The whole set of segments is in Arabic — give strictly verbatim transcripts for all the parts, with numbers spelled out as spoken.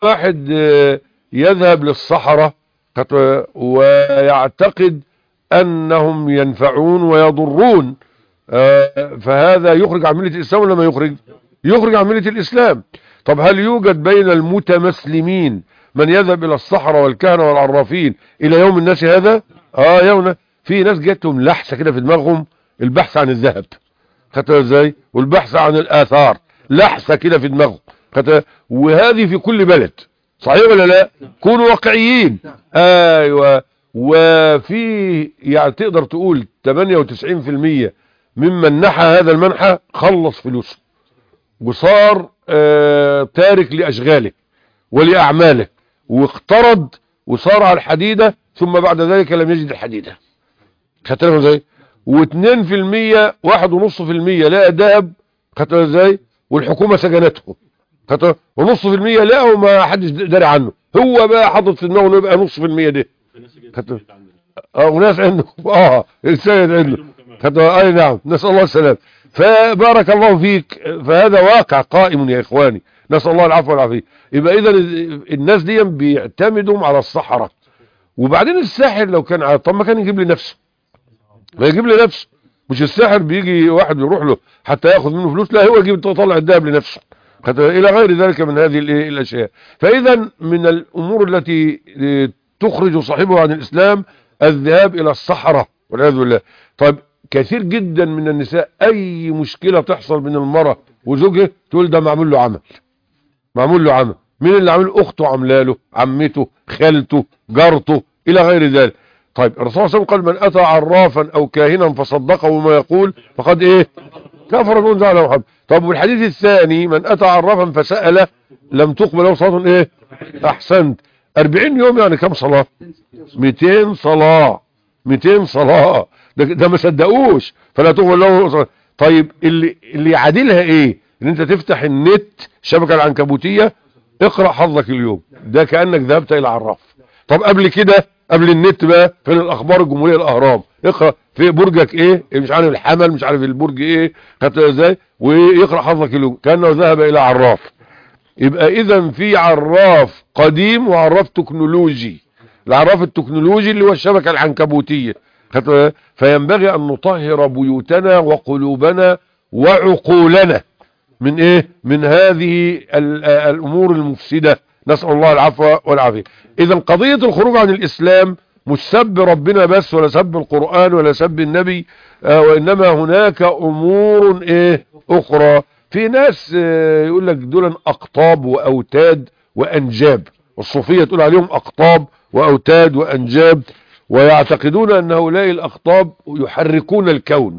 واحد يذهب للصحراء ويعتقد أنهم ينفعون ويضرون، فهذا يخرج عن ملة الإسلام ولا ما يخرج؟ يخرج عن ملة الإسلام. طب هل يوجد بين المتمسلمين من يذهب إلى الصحراء والكهنة والعرافين إلى يوم الناس هذا؟ آه يوم في ناس جاتهم لحسة كده في دماغهم، البحث عن الذهب، خدتها ازاي؟ والبحث عن الآثار، لحسة كده في دماغهم، خدتها. وهذه في كل بلد، صحيح ولا لا؟ كونوا واقعيين. ايوه. وفي يعني تقدر تقول ثمانية وتسعين في المية ممن نحى هذا المنحى خلص فلوسه وصار آه تارك لأشغاله ولأعماله، واقترض وصار على الحديدة، ثم بعد ذلك لم يجد الحديدة، خدتها ازاي؟ واثنين في المية واحد ونص في المية لقى ذهب، خدتها ازاي؟ والحكومة سجنته، خدتها. ونص في المية لقى وما حدش داري عنه، هو بقى حاطط في دماغه انه يبقى نص في المية ده، خدتها. اه وناس عنده اه السيد عنده، خدتها. اي نعم، نسأل الله السلام. فبارك الله فيك، فهذا واقع قائم يا اخواني، نسأل الله العفو والعافية. يبقى اذا الناس دي بيعتمدوا على الصحراء. وبعدين الساحر لو كان على، طب ما كان يجيب لنفسه، ما يجيب لنفسه. مش الساحر بيجي واحد يروح له حتى ياخذ منه فلوس، لا هو يجيب يطلع الذهب لنفسه، الى غير ذلك من هذه الاشياء. فاذا من الامور التي تخرج صاحبه عن الاسلام الذهاب الى الصحراء والعياذ بالله. طيب كثير جدا من النساء اي مشكله تحصل من المراه وزوجها تقول ده معمول له عمل، معمول له عمل. مين اللي عامل؟ اخته عامله له، عمته، خالته، جارته، الى غير ذلك. طيب الرسول صلى الله عليه وسلم قال من اتى عرافا او كاهنا فصدقه بما يقول فقد ايه؟ كفر بما انزل على محمد. طب والحديث الثاني من اتى عرافا فسأله لم تقبل له صلاه ايه؟ احسنت. أربعين يوم يعني كم صلاه؟ مئتين صلاه، مئتين صلاه. ده, ده ما صدقوش فلا تقبل له صلاة. طيب اللي اللي يعادلها ايه؟ ان انت تفتح النت الشبكه العنكبوتيه اقرا حظك اليوم، ده كانك ذهبت الى عراف. طب قبل كده، قبل النت بقى، في الاخبار الجمهوريه الاهرام اقرا في برجك ايه، مش عارف الحمل، مش عارف البرج ايه، خدت ازاي؟ ويقرا حظك اليوم كانه ذهب الى عراف. يبقى اذا في عراف قديم وعراف تكنولوجي. العراف التكنولوجي اللي هو الشبكه العنكبوتيه، خدت. فينبغي ان نطهر بيوتنا وقلوبنا وعقولنا من ايه؟ من هذه الامور المفسده، نسأل الله العفو والعافية. اذا قضية الخروج عن الاسلام مش سب ربنا بس، ولا سب القرآن، ولا سب النبي، آه وانما هناك امور ايه اخرى. في ناس آه يقول لك دول اقطاب واوتاد وانجاب، والصوفية تقول عليهم اقطاب واوتاد وانجاب، ويعتقدون ان هؤلاء الاقطاب يحركون الكون.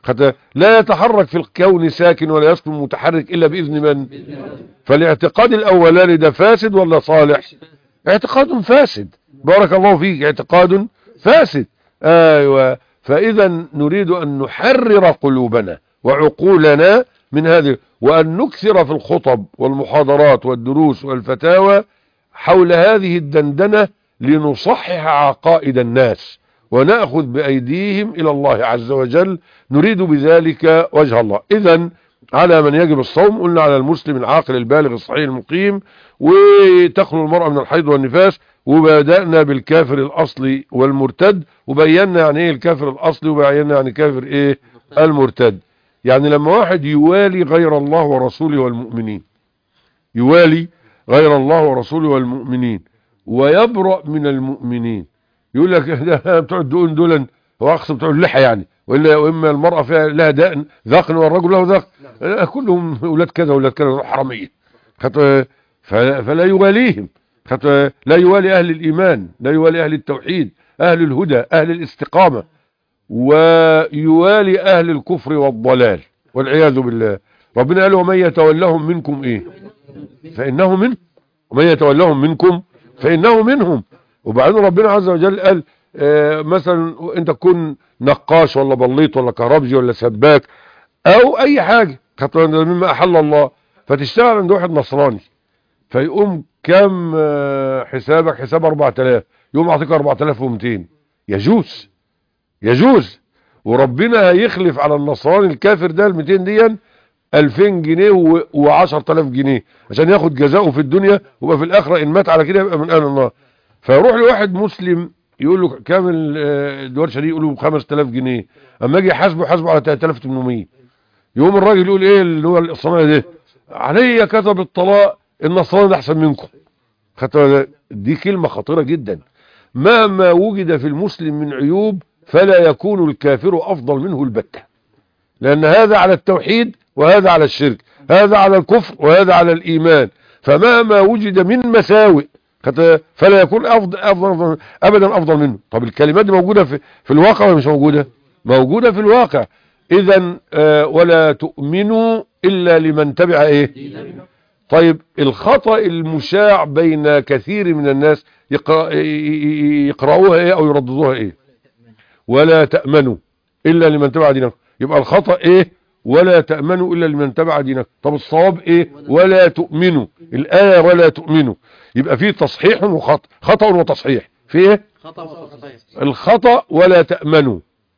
لا يتحرك في الكون ساكن ولا يسكن متحرك الا باذن من؟ فالاعتقاد الاولاني ده فاسد ولا صالح؟ اعتقاد فاسد، بارك الله فيك، اعتقاد فاسد. ايوه. فاذا نريد ان نحرر قلوبنا وعقولنا من هذه، وان نكثر في الخطب والمحاضرات والدروس والفتاوى حول هذه الدندنة لنصحح عقائد الناس ونأخذ بأيديهم إلى الله عز وجل، نريد بذلك وجه الله. إذن على من يجب الصوم؟ قلنا على المسلم العاقل البالغ الصحيح المقيم، وتخلو المرأة من الحيض والنفاس، وبدأنا بالكافر الأصلي والمرتد، وبينا يعني ايه الكافر الأصلي، وبينا يعني كافر ايه المرتد. يعني لما واحد يوالي غير الله ورسوله والمؤمنين، يوالي غير الله ورسوله والمؤمنين ويبرأ من المؤمنين، يقول لك ده بتوع الدقن دول، هو اقصد بتوع اللحى يعني، والا واما المرأة فيها لها دقن ذقن والرجل له ذقن، كلهم اولاد كذا اولاد كذا حرامية، فلا يواليهم، لا يوالي اهل الايمان، لا يوالي اهل التوحيد، اهل الهدى، اهل الاستقامة، ويوالي اهل الكفر والضلال والعياذ بالله. ربنا قال ومن يتولهم منكم ايه فانه منهم، ومن يتولهم منكم فانه منهم. وبعدين ربنا عز وجل قال آه مثلا انت تكون نقاش ولا بليط ولا كهربجي ولا سباك او اي حاجة مما احل الله، فتشتغل عند واحد نصراني فيقوم كم آه حسابك؟ حساب اربعة الاف، يقوم اعطيك اربعة الاف ومئتين، يجوز يجوز. وربنا هيخلف على النصراني الكافر ده المئتين دي ألفين جنيه وعشرة آلاف جنيه عشان ياخد جزاؤه في الدنيا، ويبقى في الاخره ان مات على كده يبقى من اهل النار. فيروح لواحد مسلم يقول له كامل الدوار شديد، يقول له خمسة آلاف جنيه، اما اجي يحاسبه حاسبه على ثلاثة آلاف وثمانمائة. يقوم الراجل يقول ايه اللي هو الصنايعي ده، عليا كتب الطلاق ان الصنايعي ده احسن منكم. دي كلمه خطيره جدا. مهما وجد في المسلم من عيوب فلا يكون الكافر افضل منه البتة، لان هذا على التوحيد وهذا على الشرك، هذا على الكفر وهذا على الايمان. فمهما وجد من مساوئ فلا يكون افضل, أفضل ابدا افضل منه. طب الكلمات دي موجوده في, في الواقع ولا مش موجوده؟ موجوده في الواقع. اذا آه ولا تؤمنوا الا لمن تبع ايه. طيب الخطأ المشاع بين كثير من الناس يقرأ يقرأوها ايه او يرددوها ايه؟ ولا تأمنوا الا لمن تبع دينكم. يبقى الخطأ ايه؟ ولا تأمنوا الا لمن تبع دينكم. طب الصواب ايه؟ ولا تؤمنوا. الآية ولا تؤمنوا، يبقى فيه تصحيح وخطأ، خطأ وتصحيح. في ايه؟ خطأ وتصحيح. الخطأ ولا تأمنوا،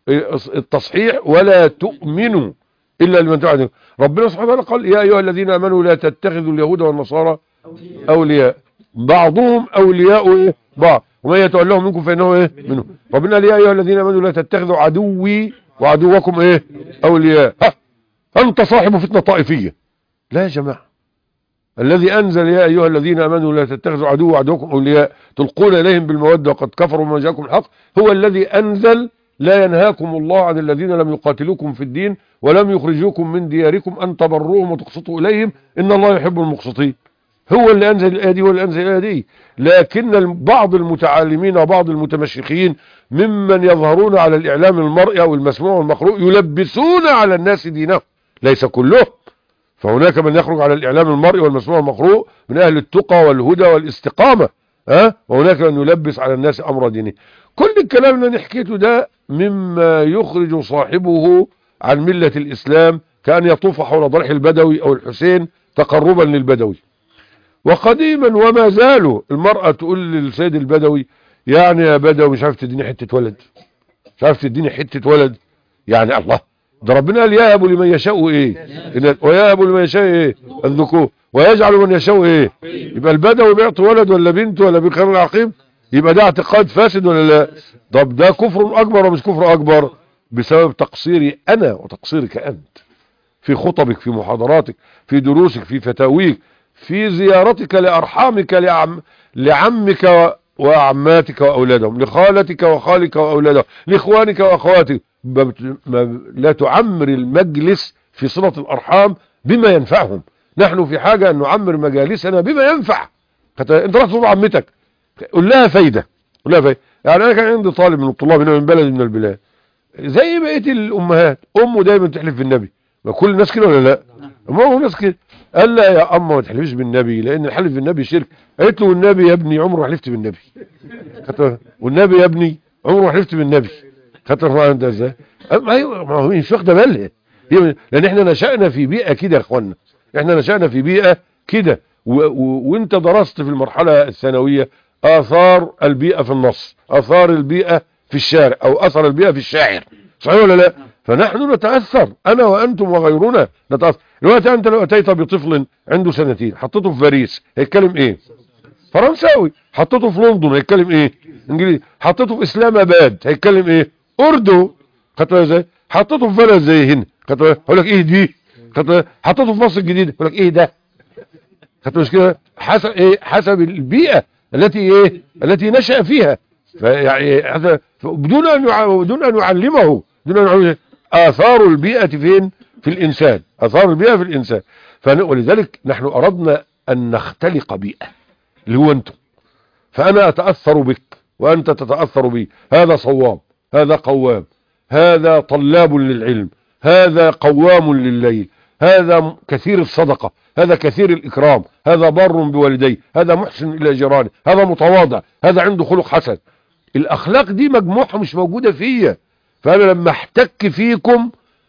التصحيح ولا تؤمنوا الا لمن تبع دينكم. ربنا سبحانه وتعالى قال يا ايها الذين امنوا لا تتخذوا اليهود والنصارى اولياء بعضهم اولياء ايه بعض ومن يتولهم منكم فانه ايه منهم. ربنا قال يا ايها الذين امنوا لا تتخذوا عدوي وعدوكم ايه اولياء. ها انت صاحب فتنة طائفية. لا يا جماعة، الذي انزل يا ايها الذين امنوا لا تتخذوا عدوي وعدوكم اولياء تلقون اليهم بالمودة وقد كفروا بما جاءكم الحق، هو الذي انزل لا ينهاكم الله عن الذين لم يقاتلوكم في الدين ولم يخرجوكم من دياركم ان تبروهم وتقسطوا اليهم ان الله يحب المقسطين. هو اللي انزل الايه دي، هو اللي انزل الايه دي. لكن بعض المتعالمين وبعض المتمشيخين ممن يظهرون على الاعلام المرئي او المسموع والمقروء يلبسون على الناس دينهم، ليس كلهم. فهناك من يخرج على الاعلام المرئي والمسموع والمقروء من اهل التقى والهدى والاستقامه، ها، وهناك من يلبس على الناس امر دينه. كل الكلام اللي نحكيته ده مما يخرج صاحبه عن ملة الإسلام، كأن يطوف حول ضرح البدوي أو الحسين تقربا للبدوي. وقديما وما زالوا المرأة تقول للسيد البدوي يعني يا بدوي مش عارف تديني حتة ولد، مش عارف تديني حتة ولد. يعني الله، ده ربنا قال يهب لمن يشاء ايه، ويهب لمن يشاء ايه الذكور ويجعل من يشاء ايه. يبقى البدوي بيعطي ولد ولا بنت ولا بخير العقيم؟ يبقى ده اعتقاد فاسد ولا لا؟ طب ده كفر اكبر ولا مش كفر اكبر؟ بسبب تقصيري انا وتقصيرك انت في خطبك، في محاضراتك، في دروسك، في فتاويك، في زيارتك لارحامك، لعم لعمك وعماتك واولادهم، لخالتك وخالك واولادهم، لاخوانك واخواتك. لا تعمر المجلس في صلة الارحام بما ينفعهم. نحن في حاجة ان نعمر مجالسنا بما ينفع. انت راح تزور عمتك قول لها فايدة، قول لها فايدة. يعني انا كان عندي طالب من الطلاب هنا من بلد من البلاد زي بقيه الامهات، امه دايما تحلف بالنبي. ما كل الناس كده ولا لا؟ ما هو الناس كده. قال لا يا اما ما تحلفش بالنبي لان الحلف بالنبي شرك. قالت له والنبي يا ابني عمره ما حلفت بالنبي. والنبي يا ابني عمره ما حلفت بالنبي. خدت انت ازاي؟ ايوه، ما هو مش واخده بالها، لان احنا نشأنا في بيئه كده يا اخوانا. احنا نشأنا في بيئه كده، وانت درست في المرحله الثانويه اثار البيئه في النص، اثار البيئه في الشارع، او اثر البيئة في الشاعر، صحيح ولا لا؟ فنحن نتأثر، انا وانتم وغيرنا نتأثر. دلوقتي انت لو اتيت بطفل عنده سنتين حطيته في باريس هيتكلم ايه؟ فرنساوي. حطيته في لندن هيتكلم ايه؟ انجليزي. حطيته في اسلام اباد هيتكلم ايه؟ اردو. خدتوا ازاي؟ حطيته في بلد زي هنا هقول لك ايه دي؟ حطيته في مصر الجديدة يقول لك ايه ده؟ خدتوا مش كده؟ حسب ايه؟ حسب البيئة التي ايه؟ التي نشأ فيها. فيعني هذا بدون ان بدون ان يعلمه، بدون ان يعلمه اثار البيئه فين؟ في الانسان، اثار البيئه في الانسان. ولذلك نحن اردنا ان نختلق بيئه اللي هو انتم. فانا اتاثر بك وانت تتاثر بي، هذا صوام، هذا قوام، هذا طلاب للعلم، هذا قوام لليل، هذا كثير الصدقه، هذا كثير الإكرام، هذا بار بوالديه، هذا محسن إلى جيرانه، هذا متواضع، هذا عنده خلق حسن. الأخلاق دي مجموعة مش موجودة فيا. فأنا لما احتك فيكم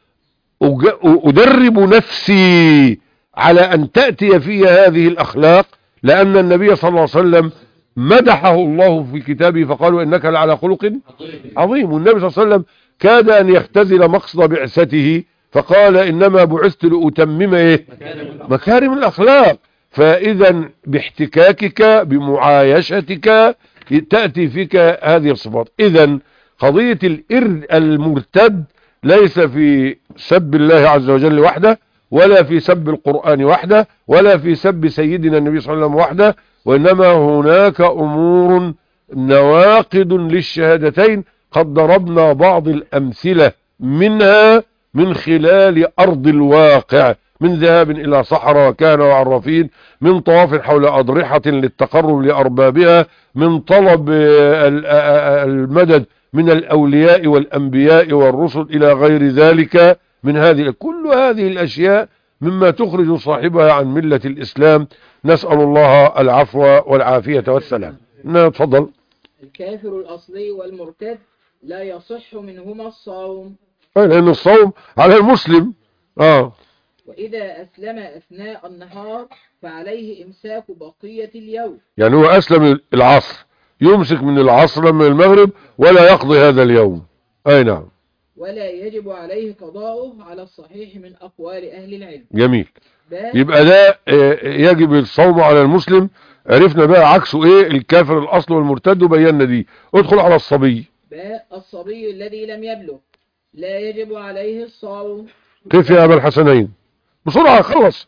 أدرب نفسي على أن تأتي في هذه الأخلاق، لأن النبي صلى الله عليه وسلم مدحه الله في كتابه فقالوا إنك لعلى خلق عظيم. والنبي صلى الله عليه وسلم كاد أن يختزل مقصد بعثته فقال إنما بعثت لأتمم إيه مكارم الأخلاق. فإذا باحتكاكك بمعايشتك تأتي فيك هذه الصفات. إذا قضية الإرد المرتد ليس في سب الله عز وجل وحده، ولا في سب القرآن وحده، ولا في سب سيدنا النبي صلى الله عليه وسلم وحده، وإنما هناك أمور نواقض للشهادتين قد ضربنا بعض الأمثلة منها من خلال أرض الواقع، من ذهاب إلى صحراء وكان وعرفين، من طواف حول أضرحة للتقرب لأربابها، من طلب المدد من الأولياء والأنبياء والرسل إلى غير ذلك من هذه. كل هذه الأشياء مما تخرج صاحبها عن ملة الإسلام. نسأل الله العفو والعافية والسلام. نتفضل. الكافر الأصلي والمرتد لا يصح منهما الصوم، لأن الصوم على المسلم. آه. وإذا أسلم أثناء النهار فعليه إمساك بقية اليوم. يعني هو أسلم العصر، يمسك من العصر من المغرب ولا يقضي هذا اليوم. أي نعم. ولا يجب عليه قضاؤه على الصحيح من أقوال أهل العلم. جميل. يبقى ده يجب الصوم على المسلم. عرفنا بقى عكسه ايه، الكافر الأصل والمرتد، وبينا دي. ادخل على الصبي. باء الصبي الذي لم يبلغ لا يجب عليه الصوم. كيف يا أبا الحسنين؟ بسرعة خلص.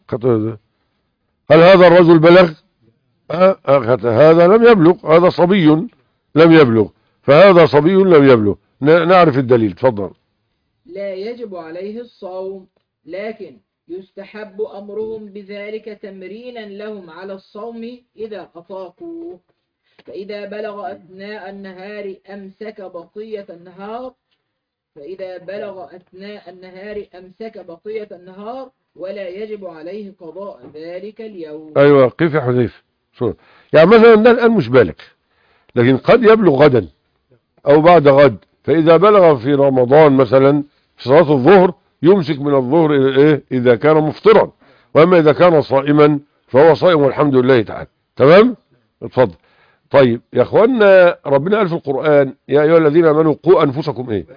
هل هذا الرجل بلغ؟ أه هذا لم يبلغ، هذا صبي لم يبلغ، فهذا صبي لم يبلغ. نعرف الدليل. تفضل. لا يجب عليه الصوم، لكن يستحب أمرهم بذلك تمرينا لهم على الصوم إذا أطاقوا. فإذا بلغ أثناء النهار أمسك بقية النهار فإذا بلغ أثناء النهار أمسك بقية النهار ولا يجب عليه قضاء ذلك اليوم. أيوة. كيف يا حذيفة؟ يعني مثلا ده الآن مش بالغ، لكن قد يبلغ غدا أو بعد غد، فإذا بلغ في رمضان مثلا في صلاة الظهر يمسك من الظهر إيه إذا كان مفطرا، وأما إذا كان صائما فهو صائم والحمد لله تعالى. تمام. اتفضل. طيب يا اخوانا، ربنا قال في القرآن يا ايها الذين امنوا قوا انفسكم ايه،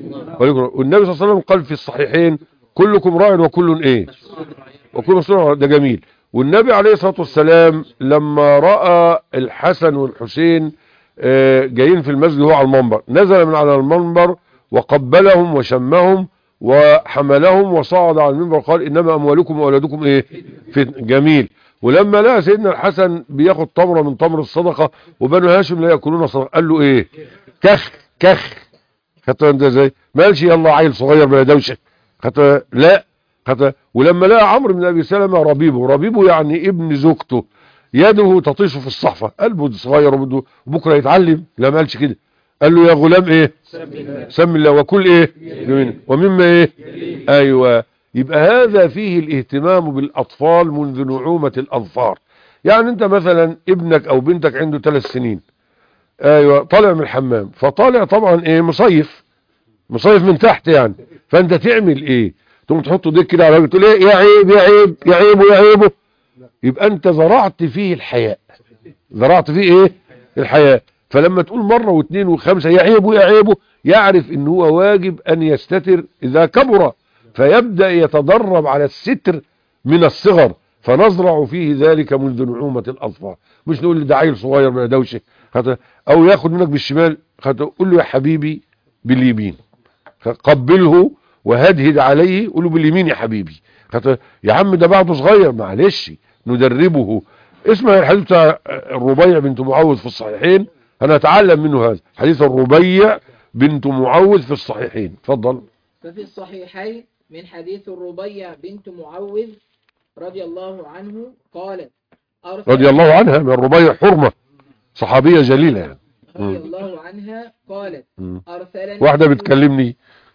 والنبي صلى الله عليه وسلم قال في الصحيحين كلكم راع وكل ايه وكل مسؤول. ده جميل. والنبي عليه الصلاة والسلام لما رأى الحسن والحسين جايين في المسجد وهو على المنبر، نزل من على المنبر وقبلهم وشمهم وحملهم وصعد على المنبر قال انما اموالكم واولادكم ايه فتنة. جميل. ولما لقى سيدنا الحسن بياخد تمره من تمر الصدقه وبنو هاشم لا ياكلون صدقه، قال له ايه كخ كخ. خدت انت ازاي؟ ما قالش يلا عيل صغير بلا دوشه. خدت لا خدت. ولما لقى عمرو بن ابي سلمة ربيبه ربيبه يعني ابن زوجته يده تطيش في الصحفه، قلبه صغير وبده بكره يتعلم، لا ما قالش كده، قال له يا غلام ايه سم الله وكل ايه ومما ايه. ايوه. يبقى هذا فيه الاهتمام بالاطفال منذ نعومة الاظفار. يعني انت مثلا ابنك او بنتك عنده ثلاث سنين، ايوه، طالع من الحمام، فطالع طبعا ايه مصيف مصيف من تحت يعني، فانت تعمل ايه؟ تقوم تحط ايديك كده على وجهه تقول ايه يا عيب يا عيب يا عيب يا عيبه. يبقى انت زرعت فيه الحياء، زرعت فيه ايه الحياء. فلما تقول مرة واثنين وخمسة يا عيبه يا عيبه، يعرف ان هو واجب ان يستتر اذا كبر، فيبدأ يتدرب على الستر من الصغر، فنزرع فيه ذلك منذ نعومة الأظفار. مش نقول ده عيل صغير من دوشه او ياخد منك بالشمال، قول له يا حبيبي باليمين، قبله وهدهد عليه، قول له باليمين يا حبيبي. يا عم ده بعده صغير معلش ندربه. اسمع الحديث بتاع الربيع بنت معوذ في الصحيحين، هنتعلم منه هذا حديث الربيع بنت معوذ في الصحيحين. اتفضل. ففي الصحيحين من حديث الربيع بنت معوذ رضي الله عنه قالت رضي الله عنها، من الربيع حرمة صحابية جليلة يعني. رضي الله عنها قالت أرسلني واحدة بتكلمني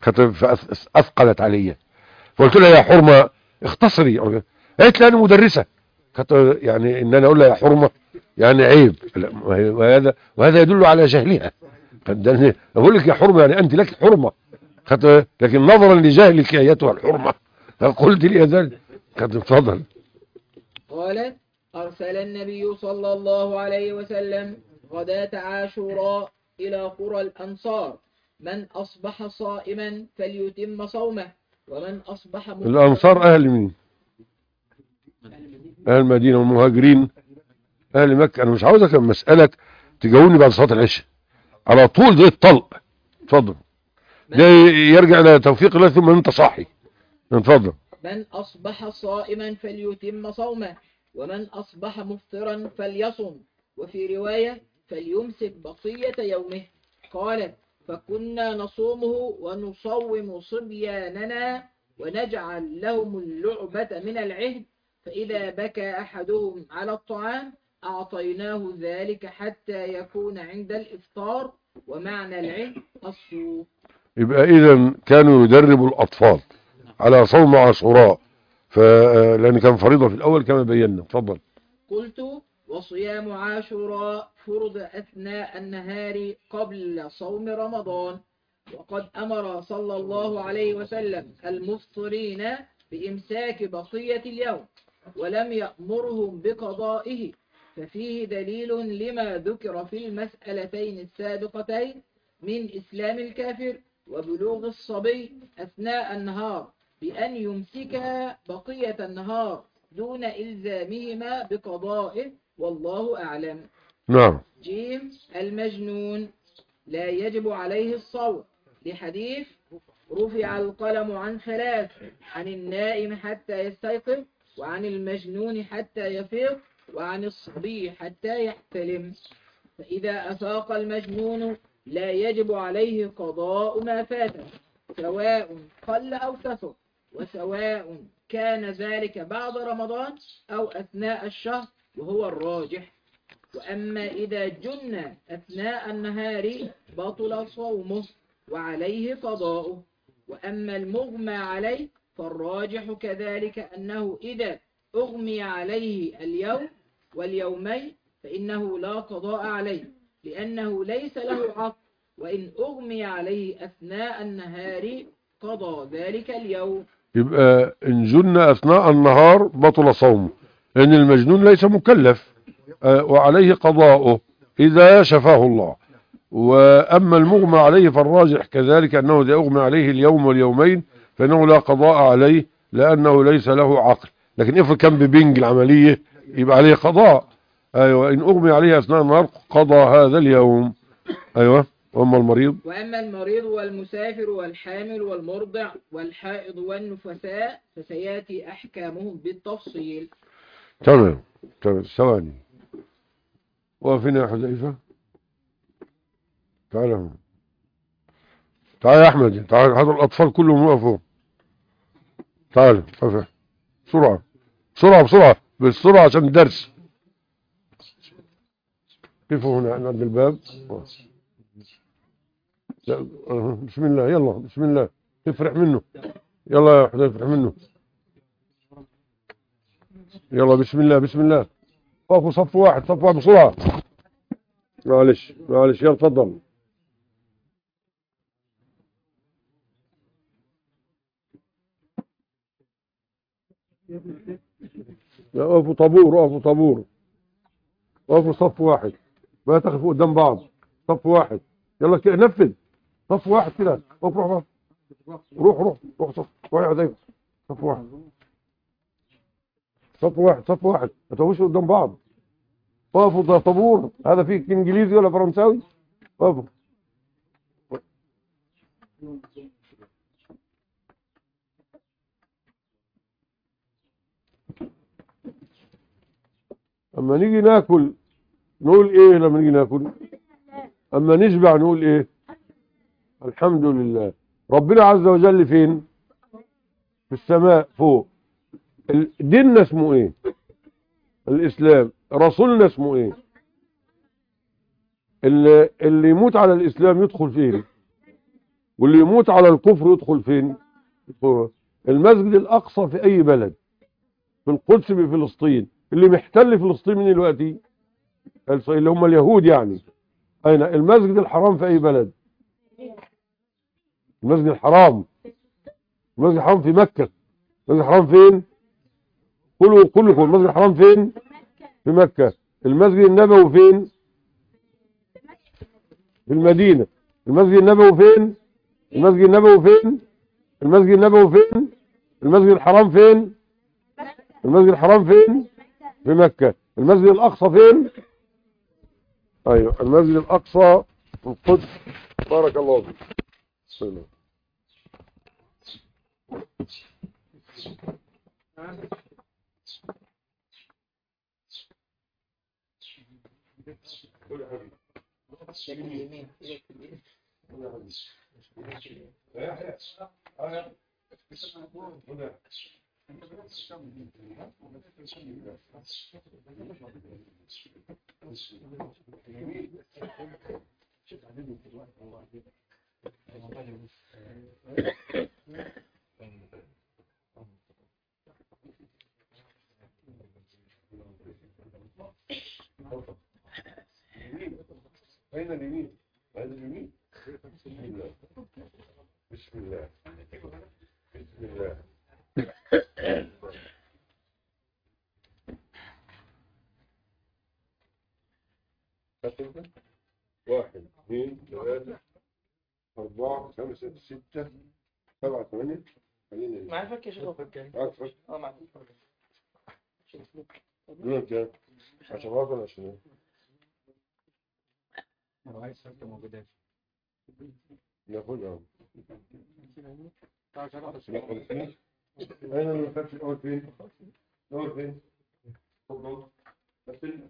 أثقلت علي، فقلت لها يا حرمة اختصري، قالت لي أنا مدرسة، يعني ان انا اقول لها يا حرمة يعني عيب، وهذا وهذا يدل على جهلها. اقول لك يا حرمة يعني انت لك حرمة، لكن نظرا لجهلك ايتها الحرمة قلت لي ذلك. اتفضل. قالت ارسل النبي صلى الله عليه وسلم غداة عاشوراء الى قرى الانصار من اصبح صائما فليتم صومه ومن أصبح مفطرا. الأنصار أهل مين؟ أهل المدينة والمهاجرين أهل مكة. أنا مش عاوزك لما أسألك تجاوبني بعد صلاة العشاء على طول زي الطلق. اتفضل. ده يرجع إلى توفيق الله ثم أنت صاحي. اتفضل. من أصبح صائما فليتم صومه، ومن أصبح مفطرا فليصم، وفي رواية فليمسك بقية يومه. قالت: فكنا نصومه ونصوم صبياننا ونجعل لهم اللعبة من العهد، فإذا بكى أحدهم على الطعام أعطيناه ذلك حتى يكون عند الإفطار، ومعنى العهد الصوم. يبقى إذا كانوا يدربوا الأطفال على صوم عاشوراء، لأن كان فريضة في الأول كما بينا. اتفضل. قلت: وصيام عاشوراء فرض أثناء النهار قبل صوم رمضان، وقد أمر صلى الله عليه وسلم المفطرين بإمساك بقية اليوم ولم يأمرهم بقضائه، ففيه دليل لما ذكر في المسألتين السابقتين من إسلام الكافر وبلوغ الصبي أثناء النهار بأن يمسك بقية النهار دون إلزامهما بقضائه، والله أعلم. نعم. جيم: المجنون لا يجب عليه الصوم، لحديث: رفع القلم عن ثلاث، عن النائم حتى يستيقظ، وعن المجنون حتى يفيق، وعن الصبي حتى يحتلم. فإذا أفاق المجنون لا يجب عليه قضاء ما فاته، سواء قل أو كثر، وسواء كان ذلك بعد رمضان أو أثناء الشهر، وهو الراجح. وأما إذا جن أثناء النهار بطل صومه وعليه قضاؤه. وأما المغمى عليه فالراجح كذلك أنه إذا أغمي عليه اليوم واليومين فإنه لا قضاء عليه، لأنه ليس له عقل، وإن أغمي عليه أثناء النهار قضى ذلك اليوم. يبقى إن جن أثناء النهار بطل صومه، لأن المجنون ليس مكلف وعليه قضاؤه إذا شفاه الله. وأما المغمى عليه فالراجح كذلك أنه إذا أغمى عليه اليوم واليومين فإنه لا قضاء عليه لأنه ليس له عقل. لكن إذا كان ببنج العملية يبقى عليه قضاء. أيوة، إن أغمي عليه أثناء النهار قضى هذا اليوم. أيوة. وأما المريض وأما المريض والمسافر والحامل والمرضع والحائض والنفساء فسيأتي أحكامهم بالتفصيل. تمام. تمام. ثواني. وقفنا يا حذيفة. تعال هون. تعال يا أحمد. تعال. هذا الأطفال كلهم وقفوا. تعال. بسرعة بسرعة بسرعة بسرعة عشان الدرس. كيفوا هنا عند الباب. بسم الله. يلا بسم الله. افرح منه. يلا يا حذيفة افرح منه. يلا بسم الله بسم الله. وقفوا صف واحد صف واحد بسرعة. معلش معلش. يلا تفضل. وقفوا طابور. وقفوا طابور. وقفوا صف واحد. ما تقفوا قدام بعض. صف واحد. يلا كده نفذ. صف واحد كده. روح روح روح روح روح صف واحد. يا صف واحد صف واحد صف واحد. ما تقفوش قدام بعض. وقفوا طابور. هذا فيه انجليزي ولا فرنساوي؟ وقفوا. اما نيجي ناكل نقول ايه لما نيجي ناكل؟ اما نشبع نقول ايه؟ الحمد لله. ربنا عز وجل فين؟ في السماء فوق. ديننا اسمه ايه؟ الاسلام. رسولنا اسمه ايه؟ اللي, اللي يموت على الاسلام يدخل فين؟ واللي يموت على الكفر يدخل فين؟ المسجد الاقصى في اي بلد؟ في القدس بفلسطين. اللي محتل فلسطين من دلوقتي اللي هم اليهود يعني. اين المسجد الحرام في اي بلد؟ المسجد الحرام المسجد الحرام في مكة. المسجد الحرام فين؟ كله كلكم. المسجد الحرام فين؟ في مكة. المسجد النبوي فين؟ في المدينة. المسجد النبوي فين؟ المسجد النبوي فين؟ المسجد النبوي فين؟ المسجد الحرام فين؟ المسجد الحرام فين؟ في مكة. المسجد الأقصى فين؟ أيوه المسجد الأقصى في القدس. بارك الله فيك. بسم الله. أين اليمين؟ هذا اليمين. بسم الله. بسم الله. بسم الله. واحد اثنين ثلاثة أربعة خمسة ستة سبعة ثمانية. معايا فك يا شيخ. معاك فك؟ اه معاك. دول كام؟ عشرات ولا عشرين؟ انا عايز فك موجودة. ناخدها. أين المفتش الأول فين؟ الأول فين؟ تفضل. تفضل.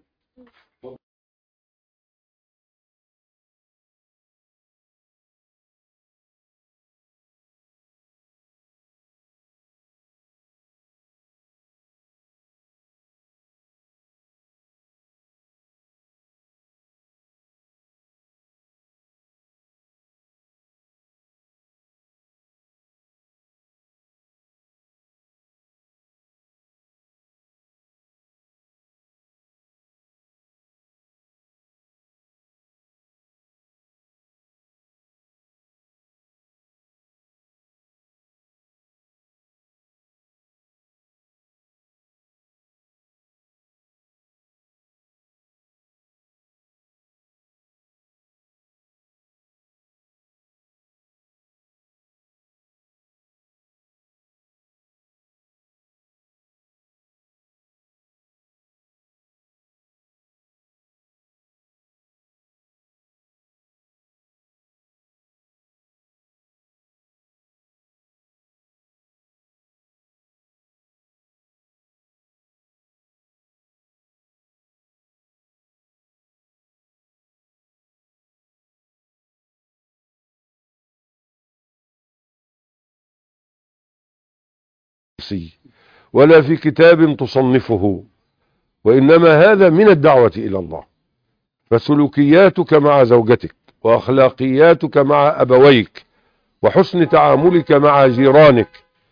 ولا في كتاب تصنفه، وإنما هذا من الدعوة إلى الله. فسلوكياتك مع زوجتك، وأخلاقياتك مع أبويك، وحسن تعاملك مع جيرانك،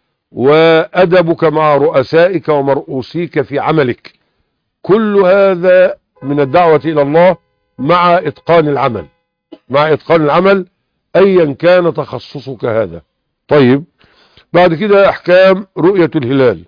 وأدبك مع رؤسائك ومرؤوسيك في عملك، كل هذا من الدعوة إلى الله مع إتقان العمل، مع إتقان العمل أيا كان تخصصك هذا. طيب بعد كده أحكام رؤية الهلال.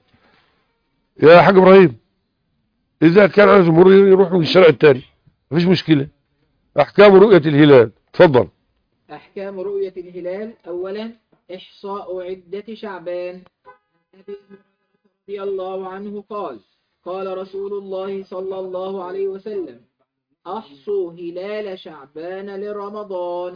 يا حاج إبراهيم إذا كان عايز يمر يروح من الشارع التاني مفيش مشكلة. أحكام رؤية الهلال تفضل. أحكام رؤية الهلال. أولا إحصاء عدة شعبان. النبي رضي الله عنه قال قال رسول الله صلى الله عليه وسلم أحصوا هلال شعبان لرمضان.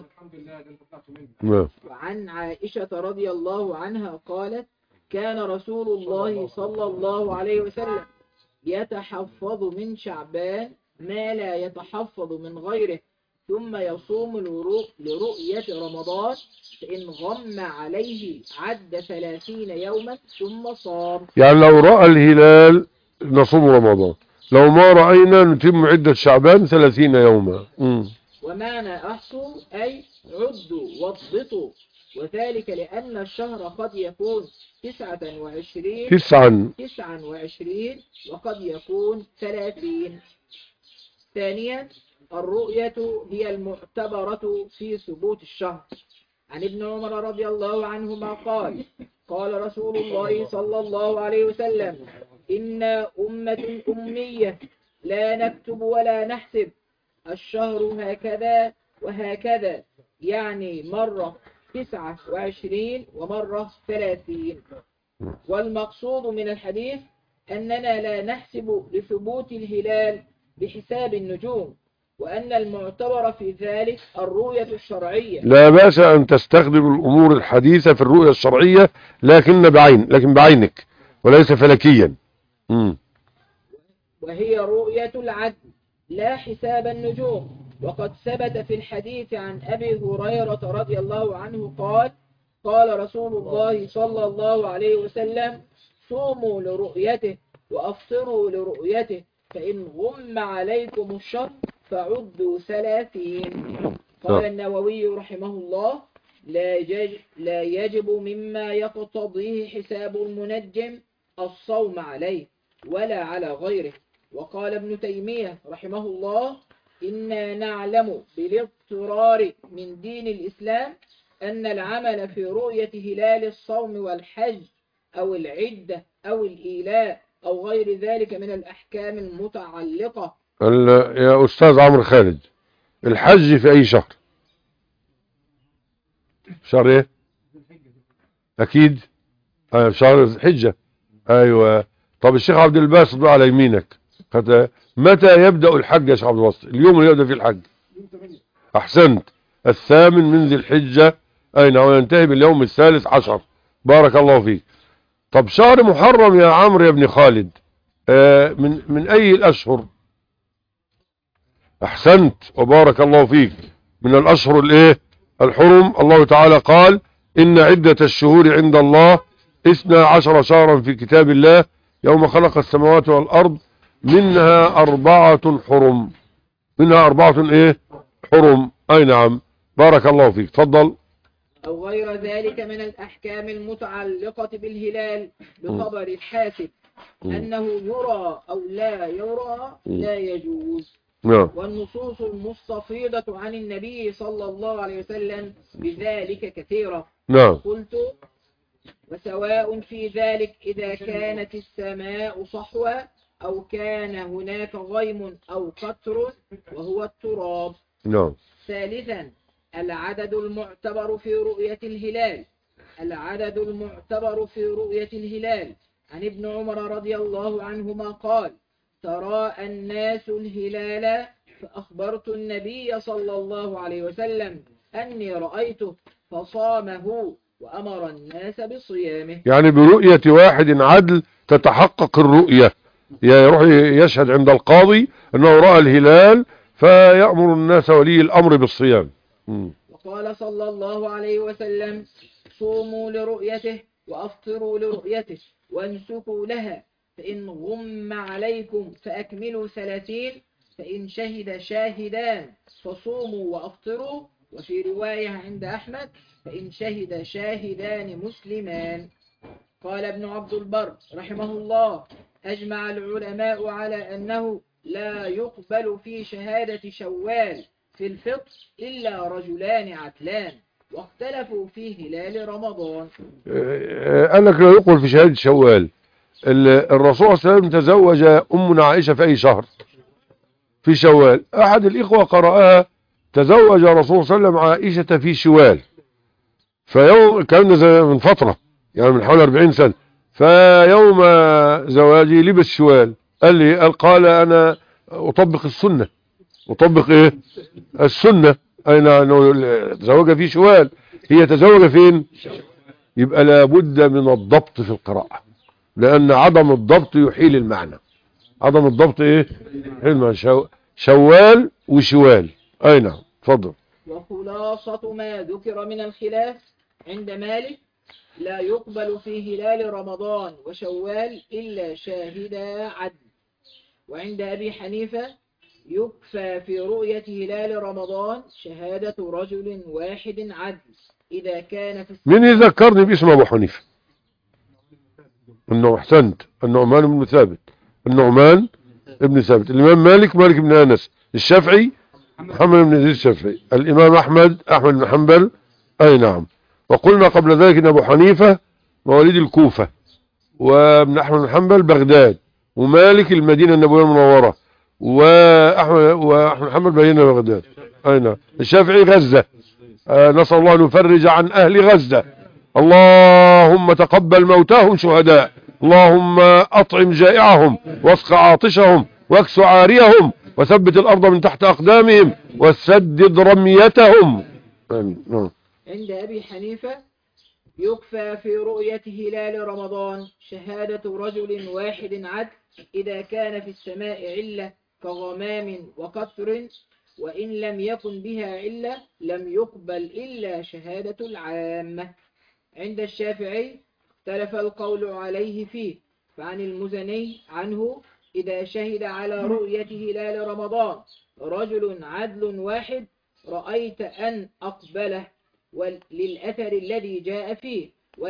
وعن عائشة رضي الله عنها قالت كان رسول الله صلى الله عليه وسلم يتحفظ من شعبان ما لا يتحفظ من غيره، ثم يصوم لرؤية رمضان، فإن غم عليه عد ثلاثين يوما ثم صام. يعني لو رأى الهلال نصوم رمضان، لو ما رأينا نتم عدة شعبان ثلاثين يوما. م. ومعنى أحصوا أي عدوا واضبطوا، وذلك لأن الشهر قد يكون تسعة وعشرين تسعا تسعا وعشرين وقد يكون ثلاثين. ثانيا الرؤية هي المعتبرة في ثبوت الشهر. عن ابن عمر رضي الله عنهما قال قال رسول الله صلى الله عليه وسلم إنا أمة أمية لا نكتب ولا نحسب، الشهر هكذا وهكذا، يعني مرة تسعة وعشرين ومرة ثلاثين. والمقصود من الحديث أننا لا نحسب لثبوت الهلال بحساب النجوم، وأن المعتبر في ذلك الرؤية الشرعية. لا بأس أن تستخدم الأمور الحديثة في الرؤية الشرعية، لكن بعين لكن بعينك وليس فلكيا. مم. وهي رؤية العدل لا حساب النجوم. وقد ثبت في الحديث عن أبي هريرة رضي الله عنه قال قال رسول الله صلى الله عليه وسلم: صوموا لرؤيته وأفطروا لرؤيته، فإن غم عليكم الشهر فعدوا ثلاثين. قال النووي رحمه الله: لا يجب, لا يجب مما يقتضيه حساب المنجم الصوم عليه ولا على غيره. وقال ابن تيمية رحمه الله: إنا نعلم بالاضطرار من دين الإسلام أن العمل في رؤية هلال الصوم والحج أو العدة أو الإيلاء أو غير ذلك من الأحكام المتعلقة. يا أستاذ عمرو خالد، الحج في أي شهر؟ شهر إيه؟ أكيد آه شهر الحجة. أيوة. طب الشيخ عبد الباسط بقى على يمينك، متى يبدأ الحج يا شيخ عبد الباسط؟ اليوم اللي يبدأ فيه الحج. أحسنت، الثامن من ذي الحجة، أين وينتهي باليوم الثالث عشر. بارك الله فيك. طب شهر محرم يا عمرو يا ابن خالد آه من من أي الأشهر؟ أحسنت وبارك الله فيك، من الأشهر الإيه؟ الحرم. الله تعالى قال: إن عدة الشهور عند الله اثنا عشر شهرا في كتاب الله يوم خلق السماوات والأرض منها أربعة حرم. منها أربعة إيه؟ حرم. أي نعم. بارك الله فيك. تفضل. أو غير ذلك من الأحكام المتعلقة بالهلال بخبر الحاسب أنه يرى أو لا يرى لا يجوز. نعم. والنصوص المستفيضة عن النبي صلى الله عليه وسلم بذلك كثيرة. نعم. قلت: وسواء في ذلك إذا كانت السماء صحوة أو كان هناك غيم أو قطر وهو التراب. نعم. ثالثا: العدد المعتبر في رؤية الهلال العدد المعتبر في رؤية الهلال عن ابن عمر رضي الله عنهما قال: ترى الناس الهلال فأخبرت النبي صلى الله عليه وسلم أني رأيته فصامه وأمر الناس بصيامه. يعني برؤية واحد عدل تتحقق الرؤية، يروح يشهد عند القاضي أنه رأى الهلال فيأمر الناس ولي الأمر بالصيام. م. وقال صلى الله عليه وسلم: صوموا لرؤيته وأفطروا لرؤيته وامسكوا لها، فإن غم عليكم فأكملوا ثلاثين، فإن شهد شاهدان فصوموا وأفطروا. وفي رواية عند أحمد: فإن شهد شاهدان مسلمان. قال ابن عبد البر رحمه الله: أجمع العلماء على أنه لا يقبل في شهادة شوال في الفطر إلا رجلان عدلان، واختلفوا في هلال رمضان. قال لك لا يقبل في شهادة شوال. الرسول صلى الله عليه وسلم تزوج أمنا عائشة في أي شهر؟ في شوال. أحد الإخوة قرأها: تزوج الرسول صلى الله عليه وسلم عائشة في شوال، فيوم كان من فترة يعني من حوالي أربعين سنة، فيوم زواجي لبس شوال. قال لي قال, قال أنا أطبق السنة. أطبق إيه؟ السنة. أين أنه تزوج في شوال، هي تزوج فين؟ يبقى لابد من الضبط في القراءة، لأن عدم الضبط يحيل المعنى. عدم الضبط إيه؟ يحيل المعنى. شو... شوال وشوال. أي نعم. تفضل. وخلاصة ما ذكر من الخلاف عند مالك: لا يقبل في هلال رمضان وشوال إلا شاهدا عدل. وعند أبي حنيفة: يكفى في رؤية هلال رمضان شهادة رجل واحد عدل إذا كان في من يذكرني باسم أبو حنيفة؟ انه احسنت، النعمان بن ثابت. النعمان ابن ثابت. الامام مالك مالك بن انس. الشافعي محمد بن زيد الشافعي. الامام احمد احمد بن حنبل. اي نعم. وقلنا قبل ذلك ان ابو حنيفة مواليد الكوفة، وابن احمد بن حنبل بغداد، ومالك المدينة النبوية المنورة، واحمد واحمد بن حنبل مدينة بغداد. اي نعم. الشافعي غزة. آه نسأل الله أن يفرج عن أهل غزة. اللهم تقبل موتاهم شهداء، اللهم أطعم جائعهم واسق عاطشهم واكس عاريهم وثبت الأرض من تحت أقدامهم وسدد رميتهم. آمين. عند أبي حنيفة يكفى في رؤية هلال رمضان شهادة رجل واحد عدل إذا كان في السماء علة كغمام وقطر، وإن لم يكن بها علة لم يقبل إلا شهادة العامة. عند الشافعي اختلف القول عليه فيه، فعن المزني عنه إذا شهد على رؤية هلال رمضان رجل عدل واحد رأيت أن أقبله، وللأثر الذي جاء فيه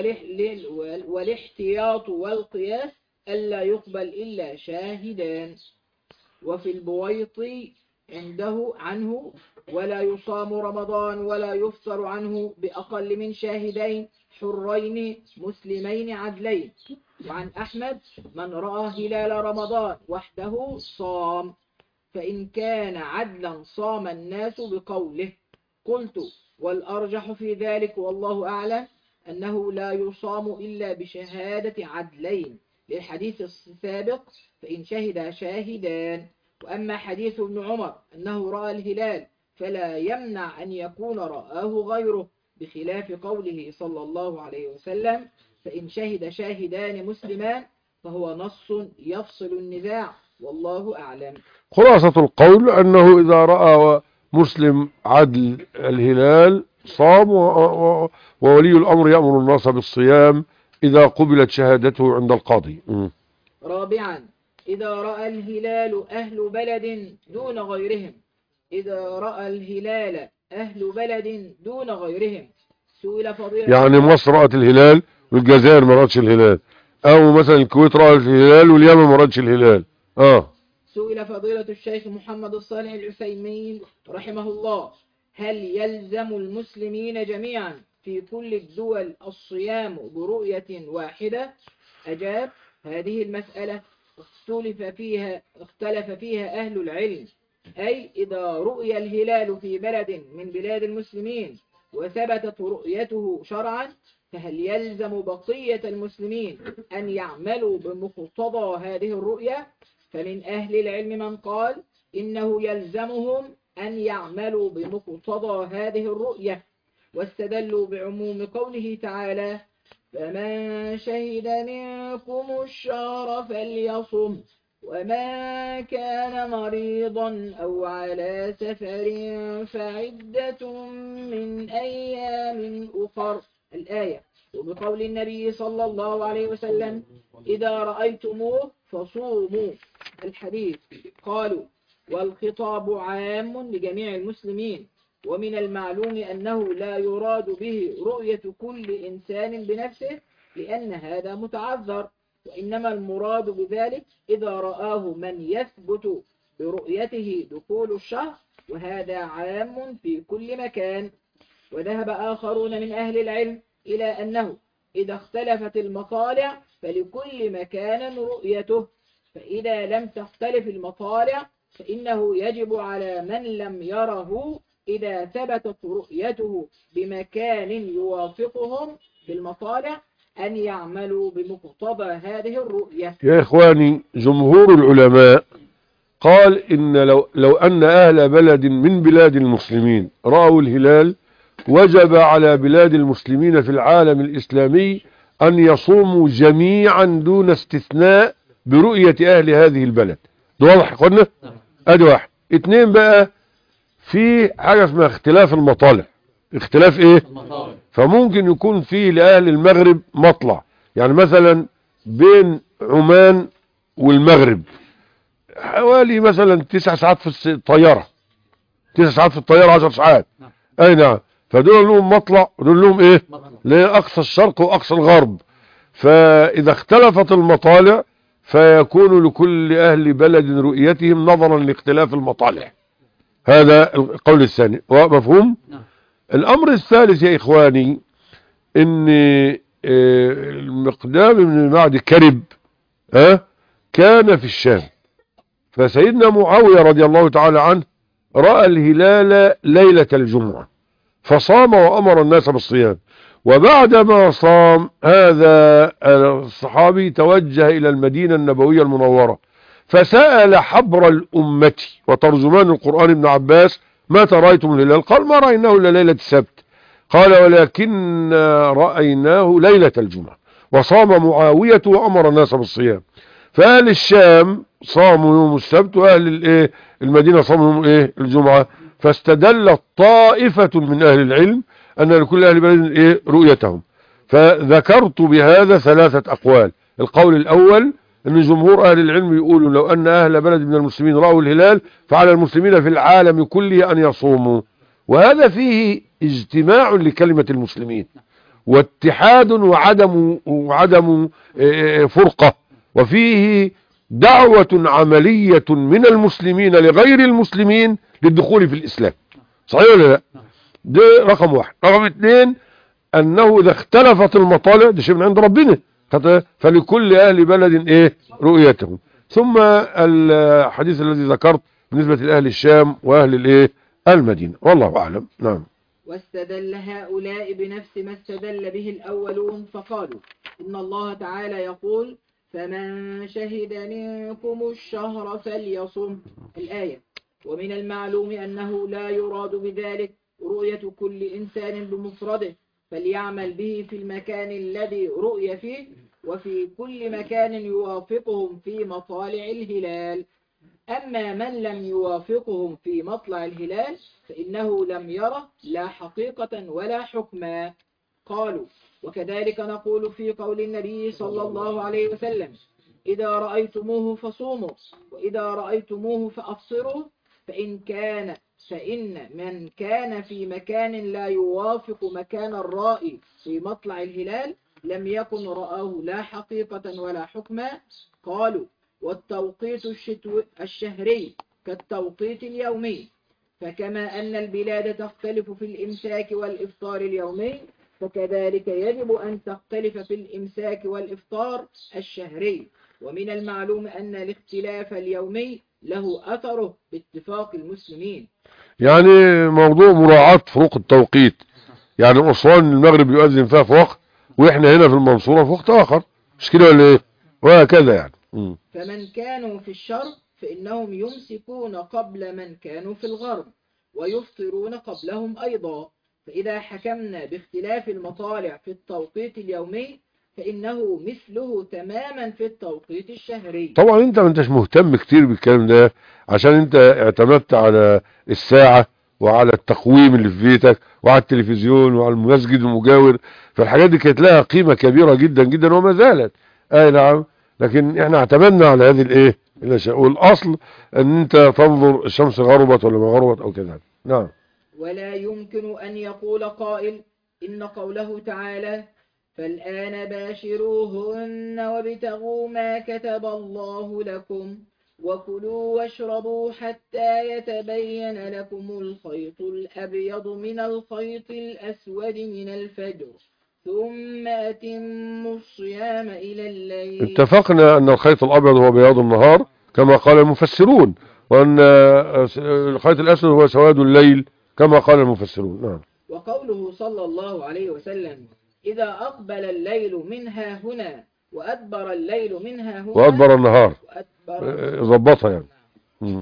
والاحتياط والقياس ألا يقبل إلا شاهدان. وفي البويطي عنده عنه ولا يصام رمضان ولا يفطر عنه بأقل من شاهدين حرين مسلمين عدلين. وعن أحمد من رأى هلال رمضان وحده صام، فإن كان عدلا صام الناس بقوله. قلت والأرجح في ذلك والله أعلم أنه لا يصام إلا بشهادة عدلين للحديث السابق فإن شهد شاهدان. وأما حديث ابن عمر أنه رأى الهلال فلا يمنع أن يكون رآه غيره بخلاف قوله صلى الله عليه وسلم فإن شهد شاهدان مسلمان، فهو نص يفصل النزاع والله أعلم. خلاصة القول أنه إذا رأى مسلم عدل الهلال صام، وولي الأمر يأمر الناس بالصيام إذا قبلت شهادته عند القاضي. م. رابعا إذا رأى الهلال أهل بلد دون غيرهم إذا رأى الهلال أهل بلد دون غيرهم سئل فضيلة يعني مصر رأت الهلال والجزائر ما رأتش الهلال، أو مثلا الكويت رأت الهلال واليمن ما رأتش الهلال. آه سئل فضيلة الشيخ محمد الصالح العثيمين رحمه الله هل يلزم المسلمين جميعا في كل الدول الصيام برؤية واحدة؟ أجاب هذه المسألة اختلف فيها اختلف فيها أهل العلم، أي إذا رؤي الهلال في بلد من بلاد المسلمين وثبتت رؤيته شرعا فهل يلزم بقية المسلمين أن يعملوا بمقتضى هذه الرؤية؟ فمن أهل العلم من قال إنه يلزمهم أن يعملوا بمقتضى هذه الرؤية، واستدلوا بعموم قوله تعالى فمن شهد منكم الشهر فليصم وما كان مريضا أو على سفر فعدة من أيام أخر الآية. وبقول النبي صلى الله عليه وسلم إذا رأيتموه فصوموا الحديث. قالوا والخطاب عام لجميع المسلمين، ومن المعلوم أنه لا يراد به رؤية كل إنسان بنفسه لأن هذا متعذر، وإنما المراد بذلك إذا رآه من يثبت برؤيته دخول الشهر، وهذا عام في كل مكان. وذهب آخرون من أهل العلم إلى أنه إذا اختلفت المطالع فلكل مكان رؤيته، فإذا لم تختلف المطالع فإنه يجب على من لم يره إذا ثبتت رؤيته بمكان يوافقهم بالمطالع أن يعملوا بمقتضى هذه الرؤية. يا إخواني جمهور العلماء قال إن لو, لو أن أهل بلد من بلاد المسلمين رأوا الهلال وجب على بلاد المسلمين في العالم الإسلامي أن يصوموا جميعا دون استثناء برؤية أهل هذه البلد. ده واضح قلنا؟ أدي واحد. اتنين بقى في حاجة اسمها اختلاف المطالع. اختلاف ايه؟ المطالع. فممكن يكون فيه لأهل المغرب مطلع، يعني مثلا بين عمان والمغرب حوالي مثلا تسع ساعات في الطيارة، تسع ساعات في الطيارة عشر ساعات. نعم. اي نعم. فدول لهم مطلع ودول لهم ايه؟ لأقصى الشرق وأقصى الغرب. فإذا اختلفت المطالع فيكون لكل أهل بلد رؤيتهم نظرا لاختلاف المطالع. هذا القول الثاني. مفهوم؟ نعم. الأمر الثالث يا إخواني إن المقدام بن معد كرب كان في الشام، فسيدنا معاوية رضي الله تعالى عنه رأى الهلال ليلة الجمعة، فصام وأمر الناس بالصيام. وبعدما صام هذا الصحابي توجه إلى المدينة النبوية المنورة فسأل حبر الأمة وترجمان القرآن ابن عباس: متى رأيتم الهلال؟ قال: ما رأيناه إلا ليلة السبت. قال: ولكن رأيناه ليلة الجمعة. وصام معاوية وأمر الناس بالصيام. فأهل الشام صاموا يوم السبت، وأهل الايه المدينة صاموا يوم ايه الجمعة. فاستدلت طائفة من أهل العلم أن لكل أهل بلد ايه رؤيتهم. فذكرت بهذا ثلاثة أقوال. القول الأول أن جمهور أهل العلم يقولوا لو أن أهل بلد من المسلمين رأوا الهلال فعلى المسلمين في العالم كله أن يصوموا، وهذا فيه اجتماع لكلمة المسلمين واتحاد وعدم وعدم فرقة، وفيه دعوة عملية من المسلمين لغير المسلمين للدخول في الإسلام. صحيح ولا لا؟ ده رقم واحد. رقم اثنين أنه إذا اختلفت المطالع ده شيء من عند ربنا، فلكل أهل بلد إيه رؤيتهم. ثم الحديث الذي ذكرت بالنسبة لأهل الشام وأهل الإيه المدينة، والله أعلم. نعم. واستدل هؤلاء بنفس ما استدل به الأولون فقالوا إن الله تعالى يقول: فمن شهد منكم الشهر فليصم، الآية. ومن المعلوم أنه لا يراد بذلك رؤية كل إنسان بمفرده، فليعمل به في المكان الذي رؤي فيه وفي كل مكان يوافقهم في مطالع الهلال. أما من لم يوافقهم في مطلع الهلال فإنه لم يره لا حقيقة ولا حكما. قالوا: وكذلك نقول في قول النبي صلى الله عليه وسلم: إذا رأيتموه فصوموا وإذا رأيتموه فأفطروا، فإن كان فإن من كان في مكان لا يوافق مكان الرائي في مطلع الهلال لم يكن رآه لا حقيقة ولا حكما. قالوا: والتوقيت الشتو الشهري كالتوقيت اليومي، فكما أن البلاد تختلف في الإمساك والإفطار اليومي فكذلك يجب أن تختلف في الإمساك والإفطار الشهري. ومن المعلوم أن الاختلاف اليومي له أثره باتفاق المسلمين. يعني موضوع مراعاة فروق التوقيت، يعني أسوان المغرب يؤذن فيها في وقت وإحنا هنا في المنصورة في وقت آخر، مش كده ولا إيه؟ وهكذا يعني. م. فمن كانوا في الشرق فإنهم يمسكون قبل من كانوا في الغرب ويفطرون قبلهم أيضا. فإذا حكمنا باختلاف المطالع في التوقيت اليومي فإنه مثله تماما في التوقيت الشهري. طبعا انت ما انتش مهتم كتير بالكلام ده عشان انت اعتمدت على الساعة وعلى التقويم اللي في بيتك وعلى التلفزيون وعلى المسجد المجاور، فالحاجات دي كانت لها قيمة كبيرة جدا جدا وما زالت. اي نعم، لكن احنا اعتمدنا على هذه الايه الاشياء، والاصل ان انت تنظر الشمس غربت ولا ما غربت او كذا. نعم. ولا يمكن ان يقول قائل ان قوله تعالى: فالآن باشروهن وابتغوا ما كتب الله لكم وكلوا واشربوا حتى يتبين لكم الخيط الأبيض من الخيط الأسود من الفجر ثم أتموا الصيام إلى الليل. اتفقنا أن الخيط الأبيض هو بياض النهار كما قال المفسرون، وأن الخيط الأسود هو سواد الليل كما قال المفسرون. نعم. وقوله صلى الله عليه وسلم: إذا أقبل الليل منها هنا وأدبر الليل منها هنا وأدبر النهار، وأدبر ضبطها يعني. مم.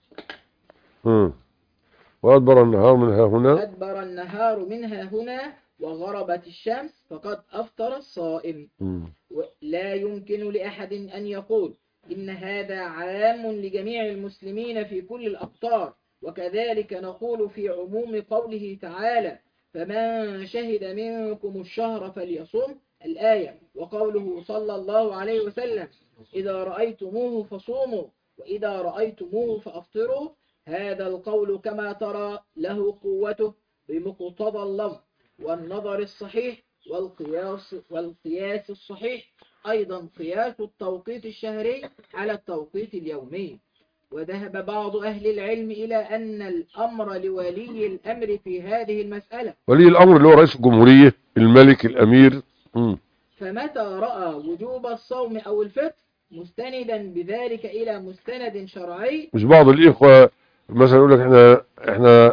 مم. وأدبر النهار منها هنا أدبر النهار منها هنا وغربت الشمس فقد أفطر الصائم. مم. لا يمكن لأحد أن يقول إن هذا عام لجميع المسلمين في كل الأقطار، وكذلك نقول في عموم قوله تعالى: فمن شهد منكم الشهر فليصم، الآية. وقوله صلى الله عليه وسلم: إذا رأيتموه فصوموا وإذا رأيتموه فأفطروا، هذا القول كما ترى له قوته بمقتضى اللفظ والنظر الصحيح والقياس والقياس الصحيح، أيضا قياس التوقيت الشهري على التوقيت اليومي. وذهب بعض أهل العلم إلى أن الأمر لولي الأمر في هذه المسألة. ولي الأمر اللي هو رئيس الجمهورية، الملك، الأمير. م. فمتى رأى وجوب الصوم أو الفطر مستندا بذلك إلى مستند شرعي. مش بعض الإخوة مثلا يقول لك احنا احنا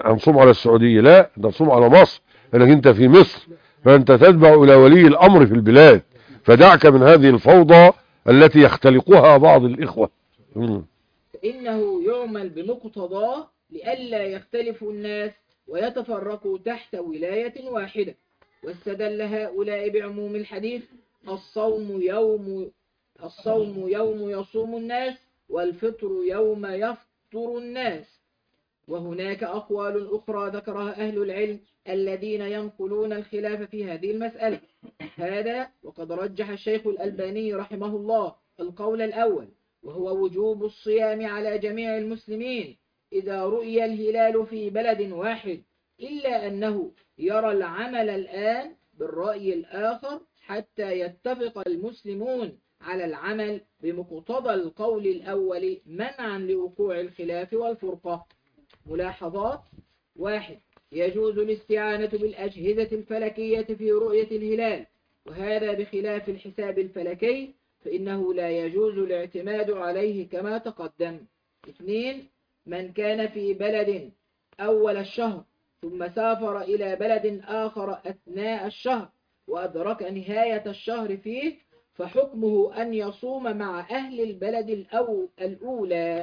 هنصوم على السعودية، لا ده نصوم على مصر، لأنك انت في مصر، فانت تتبع الى ولي الامر في البلاد، فدعك من هذه الفوضى التي يختلقها بعض الاخوة. مم. فإنه يعمل بمقتضاه لئلا يختلف الناس ويتفرقوا تحت ولاية واحدة. واستدل هؤلاء بعموم الحديث: الصوم يوم الصوم يوم يصوم الناس، والفطر يوم يفطر الناس. وهناك أقوال أخرى ذكرها أهل العلم الذين ينقلون الخلاف في هذه المسألة. هذا وقد رجح الشيخ الألباني رحمه الله القول الأول، وهو وجوب الصيام على جميع المسلمين إذا رؤي الهلال في بلد واحد، إلا أنه يرى العمل الآن بالرأي الآخر حتى يتفق المسلمون على العمل بمقتضى القول الأول منعا لوقوع الخلاف والفرقة. ملاحظات: واحد، يجوز الاستعانة بالأجهزة الفلكية في رؤية الهلال، وهذا بخلاف الحساب الفلكي فإنه لا يجوز الاعتماد عليه كما تقدم. اثنين، من كان في بلد أول الشهر ثم سافر إلى بلد آخر أثناء الشهر وأدرك نهاية الشهر فيه، فحكمه أن يصوم مع أهل البلد الأو الأولى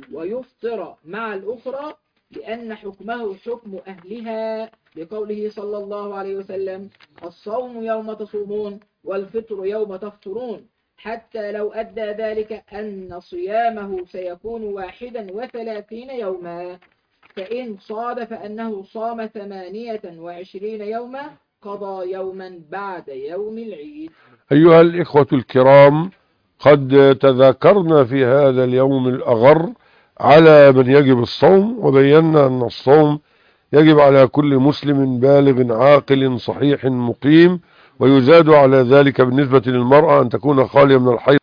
ويفطر مع الأخرى، لأن حكمه حكم أهلها، لقوله صلى الله عليه وسلم: الصوم يوم تصومون والفطر يوم تفطرون، حتى لو أدى ذلك أن صيامه سيكون واحدا وثلاثين يوما، فإن صادف أنه صام ثمانية وعشرين يوما قضى يوما بعد يوم العيد. أيها الإخوة الكرام، قد تذاكرنا في هذا اليوم الأغر على من يجب الصوم، وبينا أن الصوم يجب على كل مسلم بالغ عاقل صحيح مقيم، ويزاد على ذلك بالنسبة للمرأة أن تكون خالية من الحيض